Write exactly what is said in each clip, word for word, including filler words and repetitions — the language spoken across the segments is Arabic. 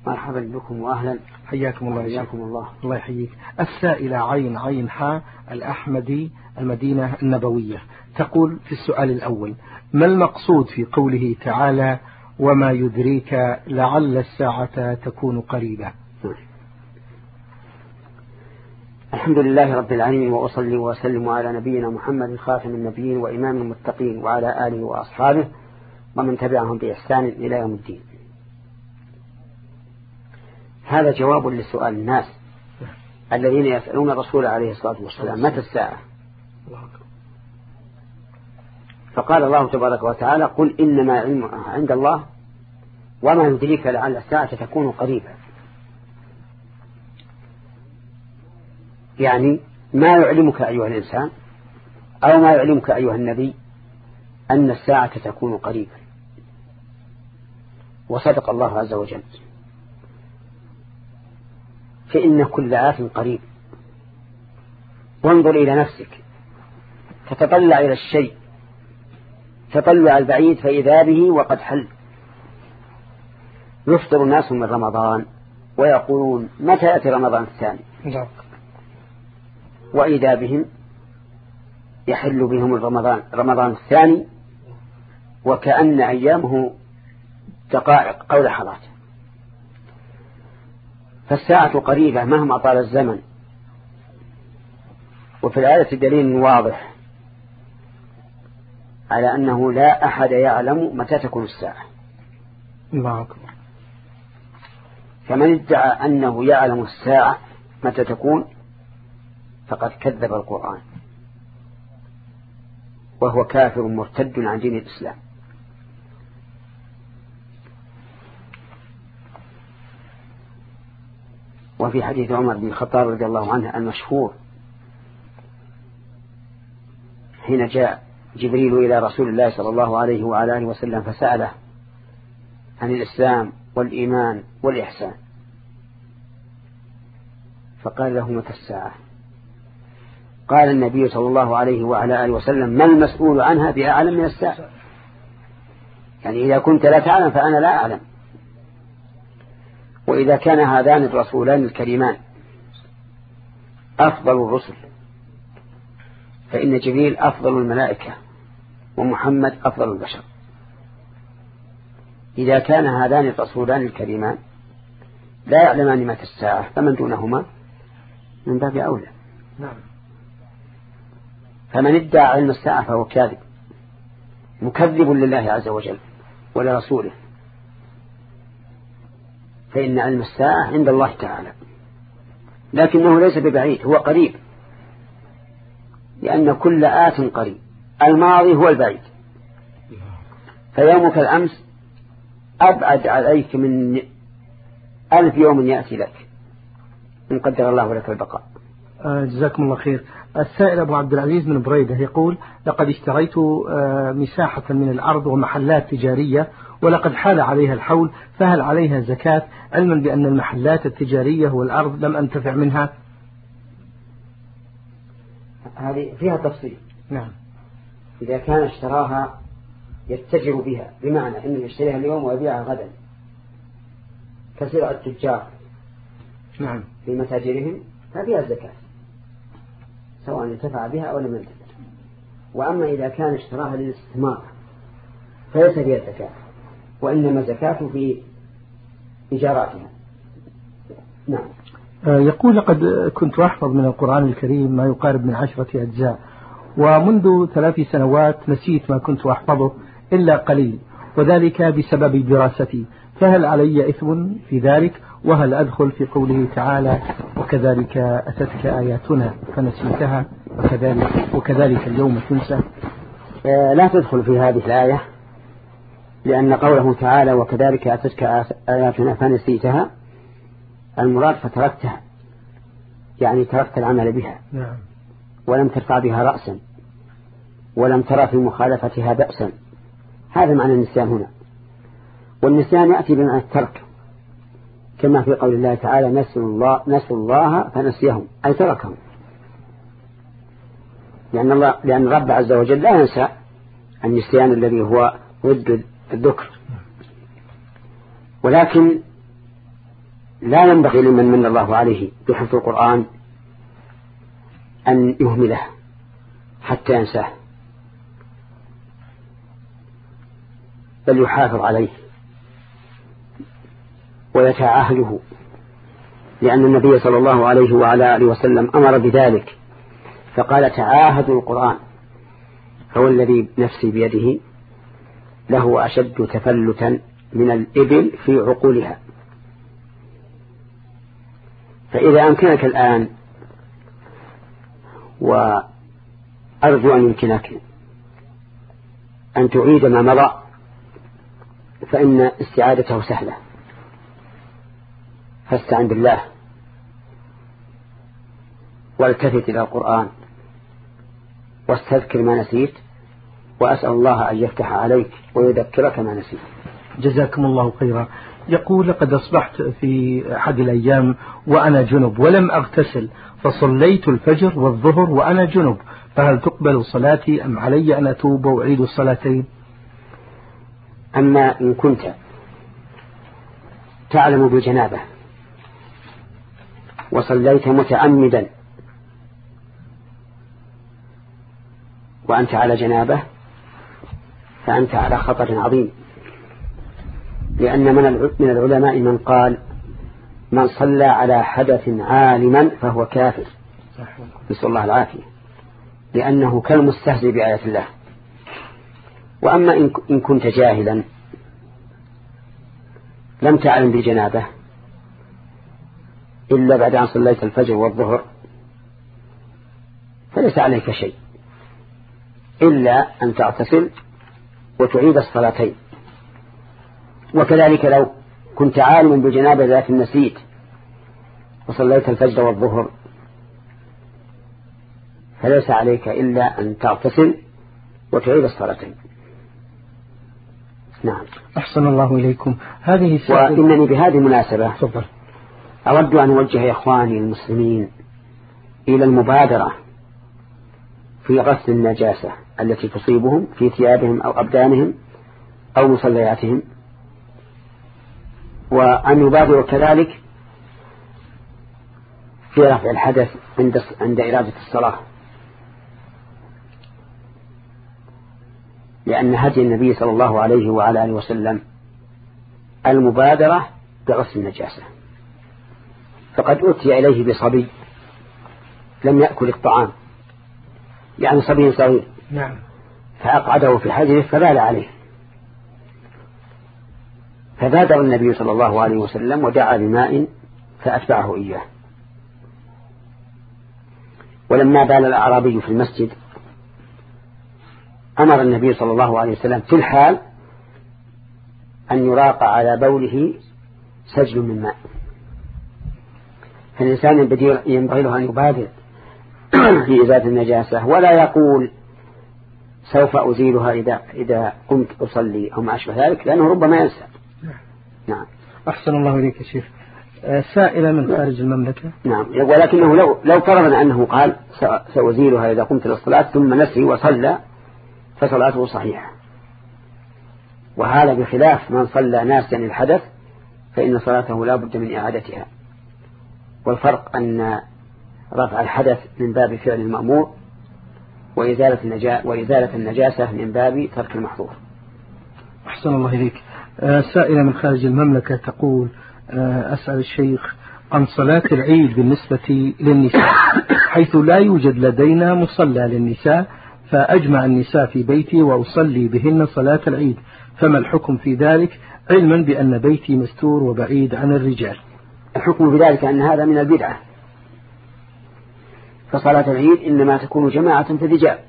مرحبا بكم وأهلا. حياكم الله. حياكم الله. الله يحييك. السائلة عين عين حاء الأحمدي المدينة النبوية تقول في السؤال الأول: ما المقصود في قوله تعالى وما يدريك لعل الساعة تكون قريبة؟ الحمد لله رب العالمين، وأصلي وأسلم على نبينا محمد خاتم النبيين وإمام المتقين وعلى آله وأصحابه ومن تبعهم بإحسان إلى يوم الدين. هذا جواب لسؤال الناس الذين يسألون الرسول عليه الصلاة والسلام متى الساعة. فقال الله تبارك وتعالى: قل إنما علمها عند الله وما يدريك لعل الساعة تكون قريبا. يعني ما يعلمك أيها الإنسان أو ما يعلمك أيها النبي أن الساعة تكون قريبا. وصدق الله عز وجل، فإن كل آت قريب. وانظر إلى نفسك، تتطلع إلى الشيء تطلع البعيد فإذا به وقد حل. يفطر الناس من رمضان ويقولون متى يأتي رمضان الثاني، وإذا بهم يحل بهم رمضان رمضان الثاني وكأن أيامه دقائق أو لحظات. فالساعة قريبة مهما طال الزمن. وفي الآية دليل واضح على أنه لا أحد يعلم متى تكون الساعة. الله أكبر. فمن ادعى أنه يعلم الساعة متى تكون فقد كذب القرآن، وهو كافر مرتد عن دين الإسلام. وفي حديث عمر بن الخطاب رضي الله عنه المشهور حين جاء جبريل إلى رسول الله صلى الله عليه وعلى آله وسلم فسأله عن الإسلام والإيمان والإحسان، فقال له متى الساعة؟ قال النبي صلى الله عليه وعلى آله وسلم: ما المسؤول عنها بأعلم من الساعة. يعني إذا كنت لا تعلم فأنا لا أعلم. وإذا كان هذان الرسولان الكريمان أفضل الرسل، فإن جبريل أفضل الملائكة ومحمد أفضل البشر. إذا كان هذان الرسولان الكريمان لا يعلمان متى الساعة فمن دونهما من باب أولى. نعم. فمن ادعى علم الساعة فهو كاذب مكذب لله عز وجل ولرسوله، فإن علم الساعة عند الله تعالى، لكنه ليس ببعيد، هو قريب، لأن كل آت قريب. الماضي هو البعيد، فيومك الأمس أبعد عليك من ألف يوم يأتي لك إن قدر الله لك البقاء. جزاكم الله خير. السائل أبو عبد العزيز من بريدة يقول: لقد اشتريت مساحة من الأرض ومحلات تجارية ولقد حال عليها الحول، فهل عليها زكاة علما بأن المحلات التجارية والأرض لم أنتفع منها؟ هذه فيها تفصيل. نعم. إذا كان اشتراها يتجر بها، بمعنى أنه يشتريها اليوم ويبيعها غدا كسرع التجار نعم في متاجرهم، ففيها الزكاة سواء انتفع بها أو لم ينتفع. وأما إذا كان اشتراها للاستثمار فليس فيها الزكاة، وإنما الزكاة في إيجاراتها. نعم. يقول: لقد كنت أحفظ من القرآن الكريم ما يقارب من عشرة أجزاء، ومنذ ثلاث سنوات نسيت ما كنت أحفظه إلا قليل، وذلك بسبب دراستي، فهل علي إثم في ذلك؟ وهل أدخل في قوله تعالى: وكذلك أتتك آياتنا فنسيتها وكذلك, وكذلك اليوم تنسى؟ لا تدخل في هذه الآية، لأن قوله تعالى وكذلك أتتك آياتنا فنسيتها المراد فتركتها، يعني تركت العمل بها. نعم. ولم ترفع بها رأسا ولم ترى في مخالفتها بأسا. هذا معنى النسيان هنا. والنسيان يأتي بمعنى الترك، كما في قول الله تعالى: نسوا الله, نسوا الله فنسيهم، أي تركهم. لأن, الله لأن الرب عز وجل لا ينسى النسيان الذي هو ضد الذكر. ولكن لا ينبغي لمن من الله عليه بحفظ القرآن أن يهمله حتى ينساه، بل يحافظ عليه ويتعاهده، لأن النبي صلى الله عليه وعلى آله وسلم أمر بذلك فقال تعاهدوا القرآن، فهو الذي نفسي بيده له أشد تفلتا من الإبل في عقولها. فإذا أمكنك الآن، وأرجو أن يمكنك أن تعيد ما مضى، فإن استعادته سهلة، فاستعن بالله والتفت إلى القرآن واستذكر ما نسيت، وأسأل الله أن يفتح عليك ويذكرك ما نسيت. جزاكم الله خيرا. يقول لقد أصبحت في أحد الأيام وأنا جنب ولم أغتسل، فصليت الفجر والظهر وأنا جنب، فهل تقبل صلاتي أم علي أن أتوب وأعيد الصلاتين؟ أما إن كنت تعلم بالجنابة وصليت متعمدا وأنت على جنابه فأنت على خطر عظيم، لأن من العلماء من قال من صلى على حدث عالما فهو كافر، نسأل الله العافية، لأنه كالمستهزئ بآيات الله. وأما إن كنت جاهلا لم تعلم بالجنابة إلا بعد أن صليت الفجر والظهر، فليس عليك شيء إلا أن تغتسل وتعيد الصلاتين. وكذلك لو كنت عالما بالجنابة ذات النسيت وصليت الفجر والظهر فليس عليك إلا أن تغتسل وتعيد الصلاتين. نعم. أحسن الله إليكم. هذه وإنني بهذه المناسبة صفر. أود أن أوجه إخواني المسلمين إلى المبادرة في غسل النجاسة التي تصيبهم في ثيابهم أو أبدانهم أو مصلياتهم، وأن يبادروا كذلك في رفع الحدث عند عند إرادة الصلاة، لأن هدي النبي صلى الله عليه وعلى آله وسلم المبادرة بغسل النجاسة. فقد أتي إليه بصبي لم يأكل الطعام، يعني صبي صغير، نعم، فأقعده في حجره فبال عليه، فبادر النبي صلى الله عليه وسلم ودعا بماء فأتبعه إياه. ولما بال الأعرابي في المسجد أمر النبي صلى الله عليه وسلم في الحال أن يراق على بوله سجل من ماء. فالإنسان ينبغي له أن يبادر في إزالة النجاسة، ولا يقول سوف أزيلها إذا إذا قمت أصلي أو ما أشبه ذلك، لأنه ربما ينسى. نعم. أحسن الله إليك يا شيخ. سائلة من خارج المملكة. نعم. ولكنه لو لو فرضنا أنه قال سأزيلها إذا قمت للصلاة ثم نسي وصلى فصلاته صحيحة، وهذا بخلاف من صلى ناسيا الحدث فإن صلاته لا بد من إعادتها. والفرق أن رفع الحدث من باب فعل المأمور، وإزالة النجا وإزالة النجاسة من باب ترك المحظور. أحسن الله إليك. سائلة من خارج المملكة تقول أسأل الشيخ عن صلاة العيد بالنسبة للنساء، حيث لا يوجد لدينا مصلى للنساء، فأجمع النساء في بيتي وأصلي بهن صلاة العيد، فما الحكم في ذلك علما بأن بيتي مستور وبعيد عن الرجال؟ الحكم في ذلك أن هذا من البدعة، فصلاة العيد إنما تكون جماعة في الرجال،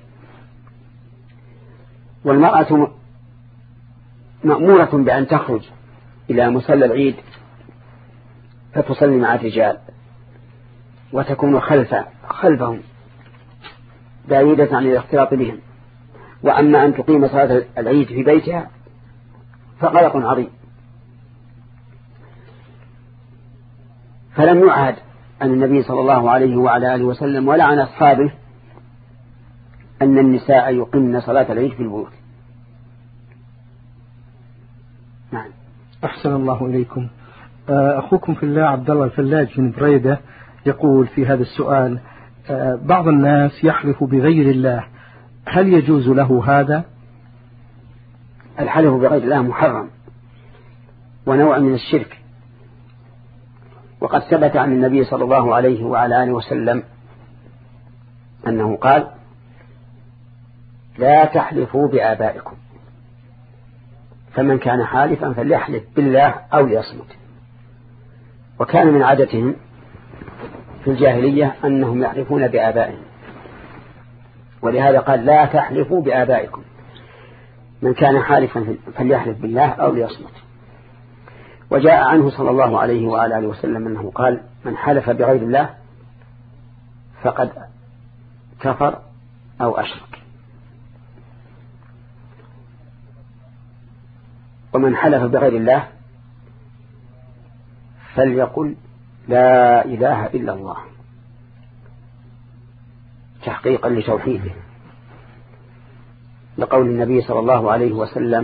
والمرأة مأمورة بأن تخرج إلى مصلى العيد فتصلي مع الرجال وتكون خلف خلفهم بعيدة عن الاختلاط بهم. وأما أن تقيم صلاة العيد في بيتها فقلق عظيم. فلم يعهد أن النبي صلى الله عليه وعلى آله وسلم ولا عن أصحابه أن النساء يقمن صلاة العيد في البيوت. نعم. أحسن الله إليكم. أخوكم في الله عبد الله الفلاج من بريدة يقول في هذا السؤال: بعض الناس يحلف بغير الله، هل يجوز له هذا؟ الحلف بغير الله محرم ونوع من الشرك، وقد ثبت عن النبي صلى الله عليه وعلى آله وسلم أنه قال: لا تحلفوا بآبائكم، فمن كان حالفا فليحلف بالله أو ليصمت. وكان من عادتهم في الجاهلية أنهم يحلفون بآبائهم، ولهذا قال: لا تحلفوا بآبائكم، من كان حالفا فليحلف بالله أو ليصمت. وجاء عنه صلى الله عليه وعلى آله وسلم أنه قال: من حلف بغير الله فقد كفر أو أشرك، ومن حلف بغير الله فليقل لا إله إلا الله تحقيقا لتوحيده، لقول النبي صلى الله عليه وسلم: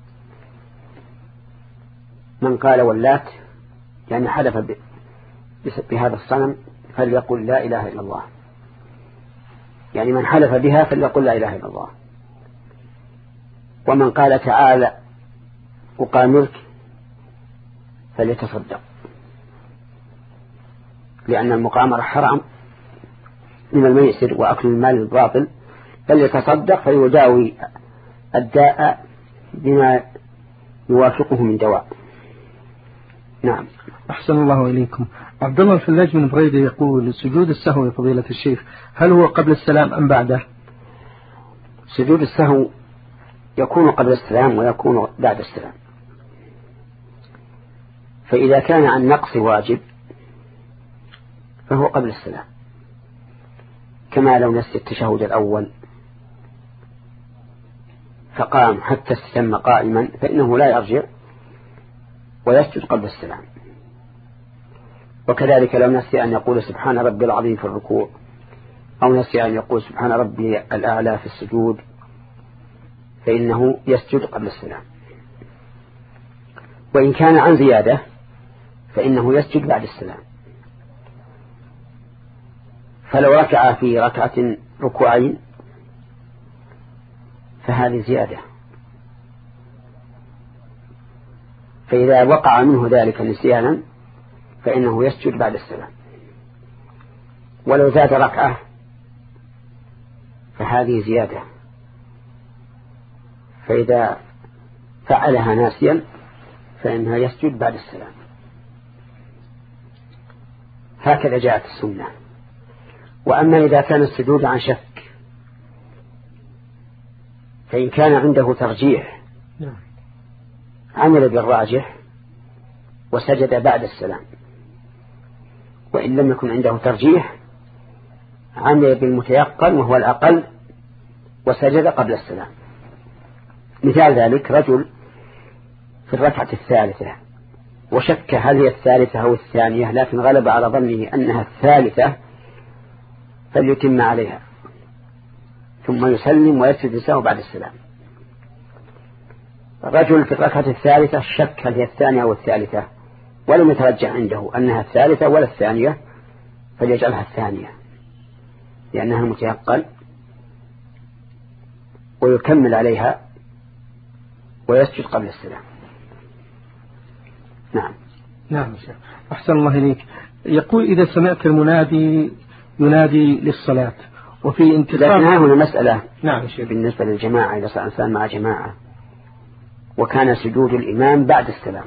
من قال واللات، يعني حلف بهذا الصنم، فليقل لا إله إلا الله، يعني من حلف بها فليقل لا إله إلا الله. ومن قال تعالى أقامرك فليتصدق، لأن المقامرة حرام من الميسر وأكل المال الباطل، فليتصدق فيداوي الداء بما يوافقه من دواء. نعم. أحسن الله إليكم. عبد الله الفلاج من بريدة يقول: سجود السهو يا فضيلة الشيخ هل هو قبل السلام أم بعده؟ سجود السهو يكون قبل السلام ويكون بعد السلام، فإذا كان عن نقص واجب فهو قبل السلام، كما لو نسي التشهد الأول فقام حتى استتم قائما فإنه لا يرجع ويسجد قبل السلام. وكذلك لو نسي أن يقول سبحان ربي العظيم في الركوع، أو نسي أن يقول سبحان ربي الأعلى في السجود، فإنه يسجد قبل السلام. وإن كان عن زيادة فإنه يسجد بعد السلام. فلو ركع في ركعة ركوعين فهذه زيادة، فإذا وقع منه ذلك نسيانا فإنه يسجد بعد السلام. ولو زاد ركعة فهذه زيادة، فإذا فعلها ناسيا فإنها يسجد بعد السلام. هكذا جاءت السنة. وأما إذا كان السجود عن شك فإن كان عنده ترجيح عمل بالراجح وسجد بعد السلام، وإن لم يكن عنده ترجيح عمل بالمتيقن وهو الأقل وسجد قبل السلام. مثال ذلك: رجل في الركعة الثالثة وشك هل هي الثالثة أو الثانية، لكن غلب على ظنه أنها الثالثة فليتم عليها ثم يسلم ويسجد السهو بعد السلام. رجل في الركعة الثالثة شك هل هي الثانية أو الثالثة ولم يترجح عنده أنها الثالثة ولا الثانية، فليجعلها الثانية لأنها المتيقن ويكمل عليها ويسجد قبل السلام. نعم. نعم شيخ. أحسن الله إليك. يقول: إذا سمعت المنادي ينادي للصلاة وفي انتصار. لكن هنا مسألة. نعم شيخ. بالنسبة للجماعة، إذا صار إنسان مع جماعة وكان سجود الإمام بعد السلام،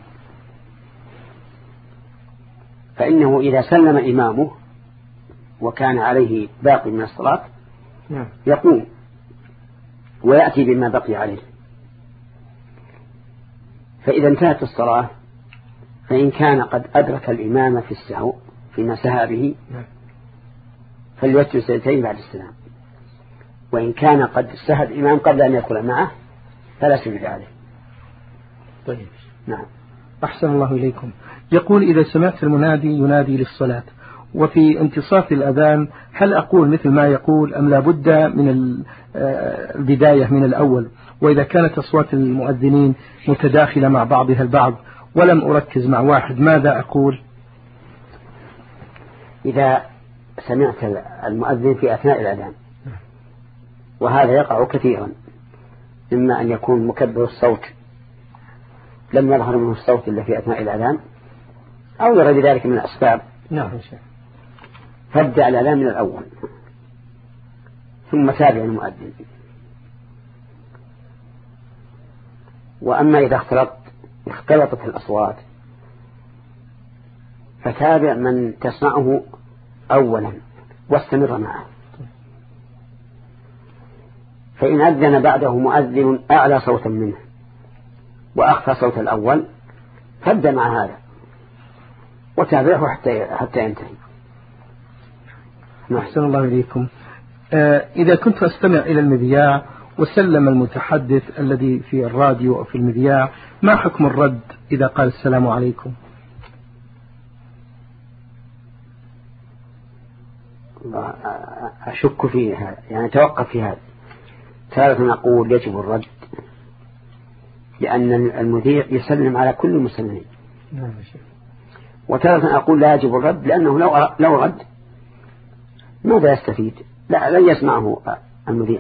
فإنه إذا سلم إمامه وكان عليه باقي من الصلاة يقوم ويأتي بما بقي عليه. فإذا انتهت الصلاة فإن كان قد أدرك الإمام في السهو فيما سهى به فليسجد سجدتين بعد السلام، وإن كان قد سهى الإمام قبل أن يدخل معه فلا سجد عليه. طيب. نعم. أحسن الله إليكم. يقول: إذا سمعت المنادي ينادي للصلاة وفي انتصاف الأذان هل أقول مثل ما يقول أم لا بد من البداية من الأول؟ وإذا كانت أصوات المؤذنين متداخلة مع بعضها البعض ولم أركز مع واحد ماذا أقول؟ إذا سمعت المؤذن في أثناء الأذان، وهذا يقع كثيرا، إما أن يكون مكبر الصوت لم يظهر منه الصوت إلا في أثناء الأذان، أو يرى بذلك من الأسباب. نعم. فابدأ الأذان من الأول ثم تابع المؤذن. وأما إذا اختلط اختلطت الأصوات فتابع من تسمعه أولا واستمر معه، فإن أذن بعده مؤذن أعلى صوتا منه وأخفى صوت الأول فابدأ مع هذا وتابعه حتى حتى ينتهي. أحسن الله إليكم. آه إذا كنت أستمع إلى المذياع وسلم المتحدث الذي في الراديو أو في المذياع، ما حكم الرد إذا قال السلام عليكم؟ أشك في هذا، يعني توقف في هذا. تارة نقول يجب الرد لأن المذيع يسلم على كل المسلمين، وتارة أقول لا يجب الرد لأنه لو لو رد ماذا يستفيد؟ لا لن يسمعه المذيع،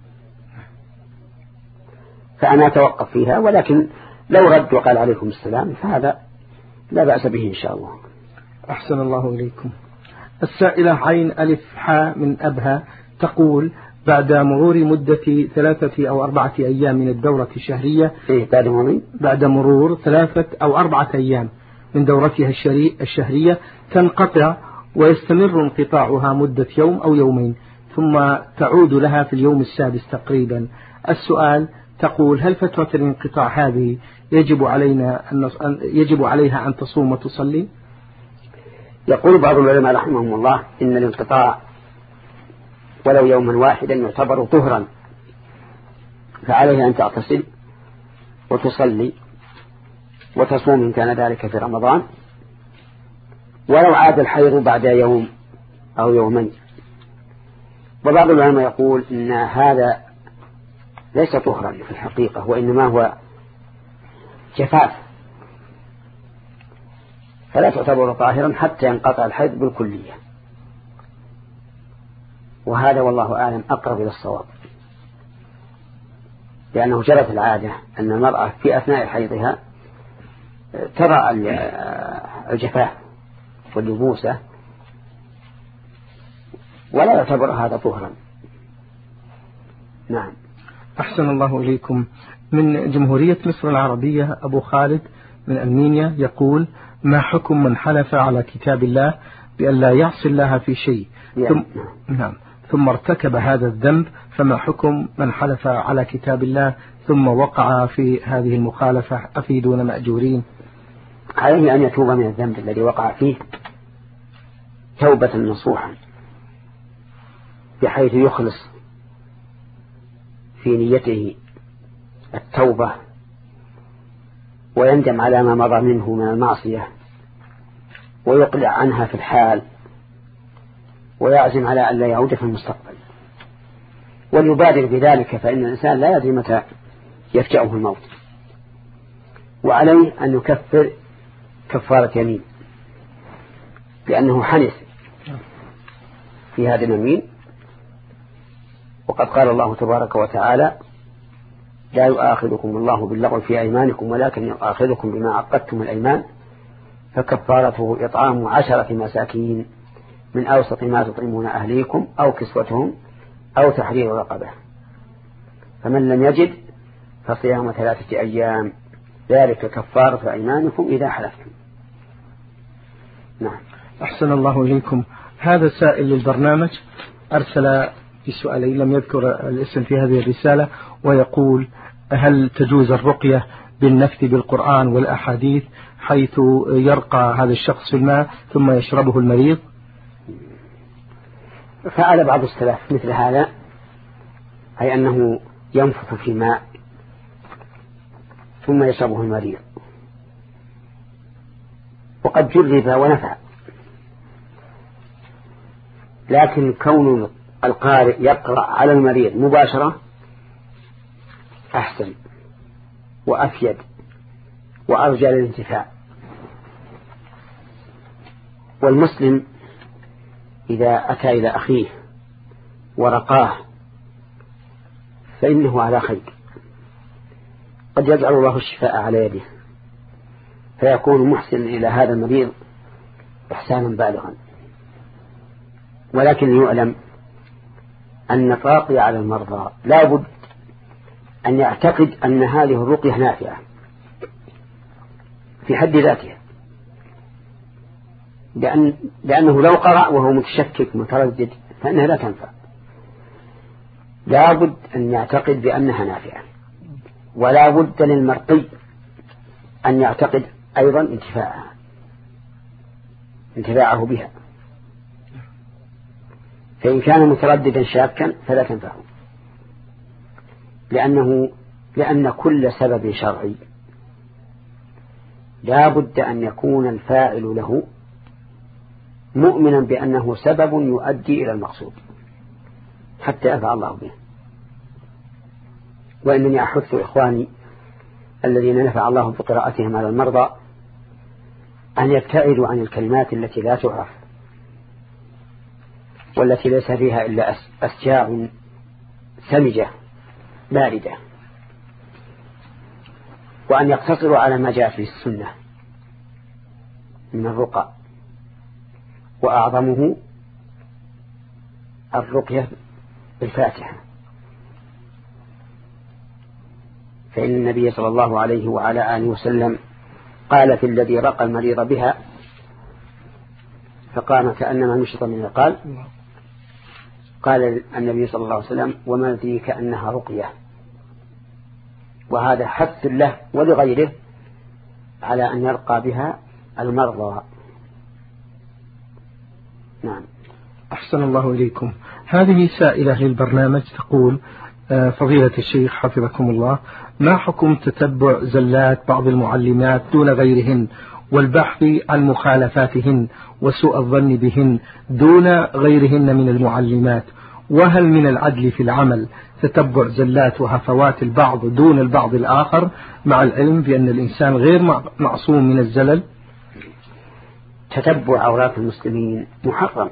فأنا أتوقف فيها. ولكن لو رد وقال عليكم السلام فهذا لا بأس به إن شاء الله. أحسن الله إليكم. السائلة عين ألف حاء من أبها تقول: بعد مرور مدة ثلاثة أو أربعة أيام من الدورة الشهرية، إيه بعد مرور بعد مرور ثلاثة أو أربعة أيام من دورتها الشهرية تنقطع ويستمر انقطاعها مدة يوم أو يومين ثم تعود لها في اليوم السادس تقريبا. السؤال: تقول هل فترة الانقطاع هذه يجب علينا أن يجب عليها أن تصوم وتصلي؟ يقول بعض العلماء رحمهم الله إن الانقطاع ولو يوما واحدا يعتبر طهرا، فعليها أن تعتصم وتصلي وتصوم إن كان ذلك في رمضان، ولو عاد الحيض بعد يوم أو يومين. وبعض العلماء يقول إن هذا ليس طهرا في الحقيقة، وإنما هو جفاف، فلا تعتبر طاهرا حتى ينقطع الحيض بالكلية. وهذا والله أعلم أقرب إلى الصواب، لأنه جرت العادة أن المرأة في أثناء حيضها ترى الجفاف واليبوسة ولا يعتبر هذا طهرا. نعم. أحسن الله إليكم. من جمهورية مصر العربية أبو خالد من أرمينيا يقول: ما حكم من حلف على كتاب الله بأن لا يعصي الله في شيء ثم, نعم. ثم ارتكب هذا الذنب، فما حكم من حلف على كتاب الله ثم وقع في هذه المخالفة أفيدون مأجورين؟ عليه أن يتوب من الذنب الذي وقع فيه توبة نصوحا، بحيث يخلص في نيته التوبة ويندم على ما مضى منه من المعصية ويقلع عنها في الحال ويعزم على أن لا يعود في المستقبل، وليبادر بذلك، فإن الإنسان لا يدري متى يفجأه الموت. وعليه أن يكفر كفارة يمين لأنه حنث في هذا اليمين. وقد قال الله تبارك وتعالى: لا يؤاخذكم الله باللغو في أيمانكم ولكن يؤاخذكم بما عقدتم الأيمان فكفارته إطعام عشرة مساكين من أوسط ما تطعمون أهليكم أو كسوتهم أو تحرير رقبة، فمن لم يجد فصيام ثلاثة أيام ذلك كفارة أيمانكم إذا حلفتم. نعم. أحسن الله إليكم. هذا سائل للبرنامج أرسل في سؤالين لم يذكر الاسم في هذه الرسالة، ويقول: هل تجوز الرقية بالنفث بالقرآن والأحاديث حيث يرقى هذا الشخص في الماء ثم يشربه المريض؟ فعل بعض السلف مثل هذا، أي أنه ينفث في ماء ثم يشربه المريض، وقد جرب ونفع، لكن كون القارئ يقرأ على المريض مباشرة أحسن وأفيد وأرجى للانتفاع. والمسلم إذا أتى إلى أخيه ورقاه فإنه على خير، قد يجعل الله الشفاء على يده فيكون محسن إلى هذا المريض إحسانا بالغا. ولكن يعلم أن الراقي على المرضى لا بد أن يعتقد أن هذه الرقية نافعة في حد ذاتها، لأن لأنه لو قرأ وهو متشكك متردد فإنها لا تنفع. لا بد أن يعتقد بأنها نافعة، ولا بد للمرقي أن يعتقد أيضا انتفاعها انتفاعه بها. فإن كان مترددا شاكا فلا تنفعه، لأنه لأن كل سبب شرعي لا بد أن يكون الفاعل له مؤمنا بأنه سبب يؤدي إلى المقصود حتى يفعل الله به. وإنني أحث إخواني الذين نفع الله بقراءتهم على المرضى أن يبتعدوا عن الكلمات التي لا تعرف والتي ليس فيها إلا أسجاع سمجة باردة، وأن يقتصروا على ما جاء في السنة من الرقى، وأعظمه الرقية بالفاتحة، فإن النبي صلى الله عليه وعلى آله وسلم قال في الذي رقى المريض بها فقام كأنما نشط من القال، قال النبي صلى الله عليه وسلم وما ذي كأنها رقية. وهذا حث له ولغيره على أن يرقى بها المرضى. نعم. أحسن الله إليكم. هذه سائلة للبرنامج تقول: فضيلة الشيخ حفظكم الله، ما حكم تتبع زلات بعض المعلمات دون غيرهن والبحث عن مخالفاتهن وسوء الظن بهن دون غيرهن من المعلمات؟ وهل من العدل في العمل تتبع زلات وهفوات البعض دون البعض الآخر مع العلم بأن الإنسان غير معصوم من الزلل؟ تتبع عورات المسلمين محرم،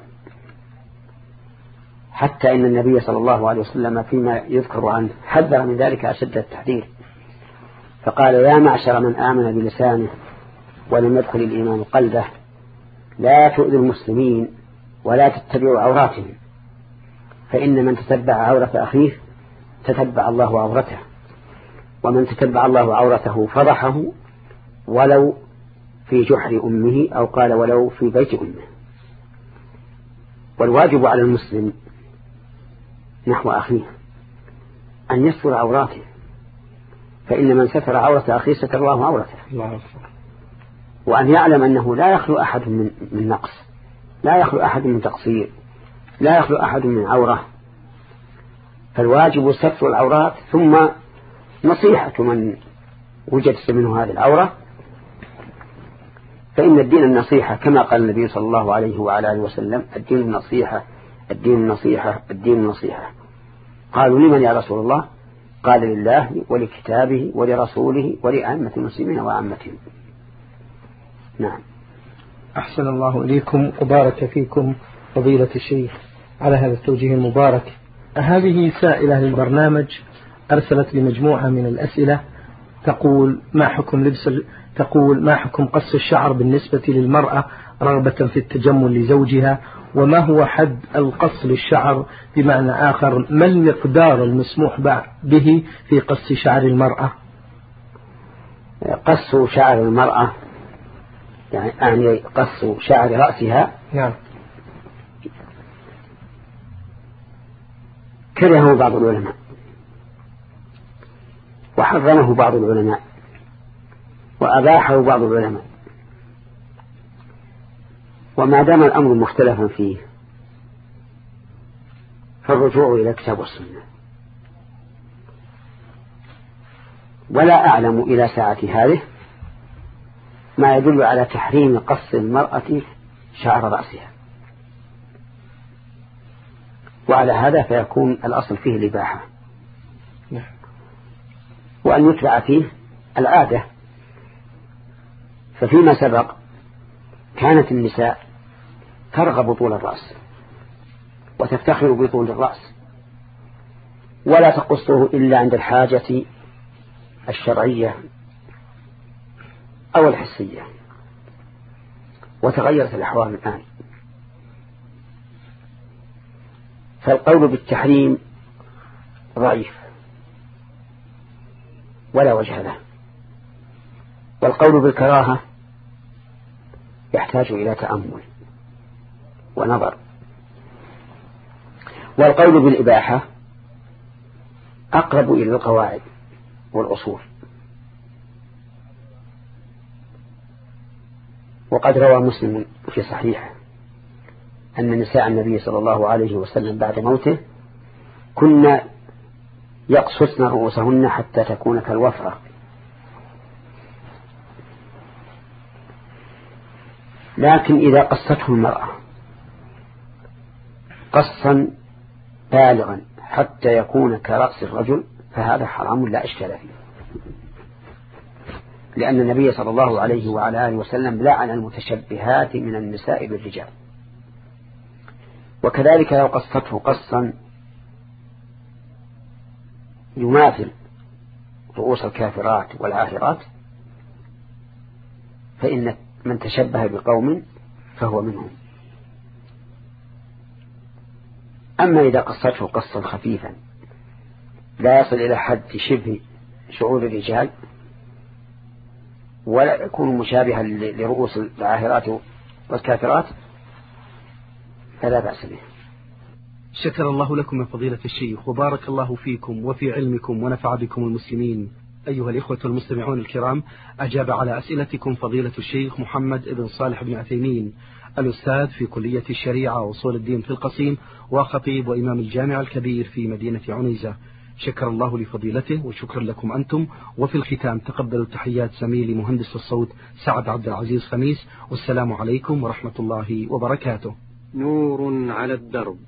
حتى إن النبي صلى الله عليه وسلم فيما يذكر عنه حذر من ذلك أشد التحذير، فقال: يا معشر من آمن بلسانه ولم يدخل الإيمان قلبه لا تؤذوا المسلمين ولا تتبعوا عوراتهم، فإن من تتبع عورة أخيه تتبع الله عورته، ومن تتبع الله عورته فضحه ولو في جحر أمه، أو قال ولو في بيت أمه. والواجب على المسلم نحو أخيه أن يستر عوراته، فإن من ستر عورة أخيه ستر الله عورته، وأن يعلم أنه لا يخلو أحد من, من نقص، لا يخلو أحد من تقصير، لا يخلو أحد من عورة. فالواجب ستر العورات ثم نصيحة من وجدت منه هذه العورة، فإن الدين النصيحة كما قال النبي صلى الله عليه وعلى آله وسلم: الدين النصيحة الدين النصيحة الدين النصيحة. قالوا: لمن يا رسول الله؟ قال: لله ولكتابه ولرسوله ولأئمة المسلمين وعامتهم. نعم. أحسن الله إليكم وبارك فيكم فضيلة الشيخ على هذا التوجيه المبارك. هذه سائلة للبرنامج أرسلت لمجموعة من الأسئلة تقول: ما حكم لبس تقول ما حكم قص الشعر بالنسبة للمرأة رغبة في التجمل لزوجها؟ وما هو حد القص للشعر؟ بمعنى آخر، ما المقدار المسموح به في قص شعر المرأة؟ قص شعر المرأة يعني قص شعر رأسها. نعم. كرهه بعض العلماء وحرمه بعض العلماء وأباحه بعض العلماء، وما دام الأمر مختلفا فيه فالرجوع إلى الكتاب والسنة. ولا أعلم إلى ساعة هذه ما يدل على تحريم قص المرأة شعر رأسها، وعلى هذا فيكون الأصل فيه الإباحة، وأن يتبع فيه العادة، ففيما سبق كانت النساء ترغب طول الرأس وتفتخر بطول الرأس ولا تقصه إلا عند الحاجة الشرعية أو الحسية. وتغيرت الأحوال الآن، فالقول بالتحريم ضعيف ولا وجه له، والقول بالكراهة يحتاج إلى تأمل ونظر، والقول بالإباحة أقرب إلى القواعد والأصول. وقد روى مسلم في صحيحه أن نساء النبي صلى الله عليه وسلم بعد موته كنا يقصصن رؤوسهن حتى تكون كالوفرة، لكن إذا قصته المرأة قصا بالغا حتى يكون كرأس الرجل فهذا حرام لا إشكال فيه، لأن النبي صلى الله عليه وعلى آله وسلم لعن المتشبهات من النساء بالرجال. وكذلك لو قصته قصا يماثل رؤوس الكافرات والعاهرات فإن من تشبه بقوم فهو منهم. أما إذا قصته قصا خفيفا لا يصل إلى حد شبه شعور الرجال ولا يكون مشابها لرؤوس العاهرات والكافرات فلا بأس به. شكر الله لكم يا فضيلة الشيخ وبارك الله فيكم وفي علمكم ونفع بكم المسلمين. أيها الإخوة المستمعون الكرام، أجاب على أسئلتكم فضيلة الشيخ محمد بن صالح بن عثيمين، الأستاذ في كلية الشريعة وأصول الدين في القصيم وخطيب وإمام الجامع الكبير في مدينة عنيزة. شكر الله لفضيلته وشكرا لكم أنتم. وفي الختام تقبلوا تحيات زميلي مهندس الصوت سعد عبد العزيز خميس، والسلام عليكم ورحمة الله وبركاته. نور على الدرب،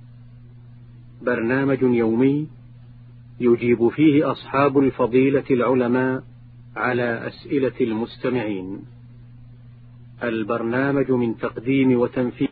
برنامج يومي يجيب فيه أصحاب الفضيلة العلماء على أسئلة المستمعين. البرنامج من تقديم وتنفيذ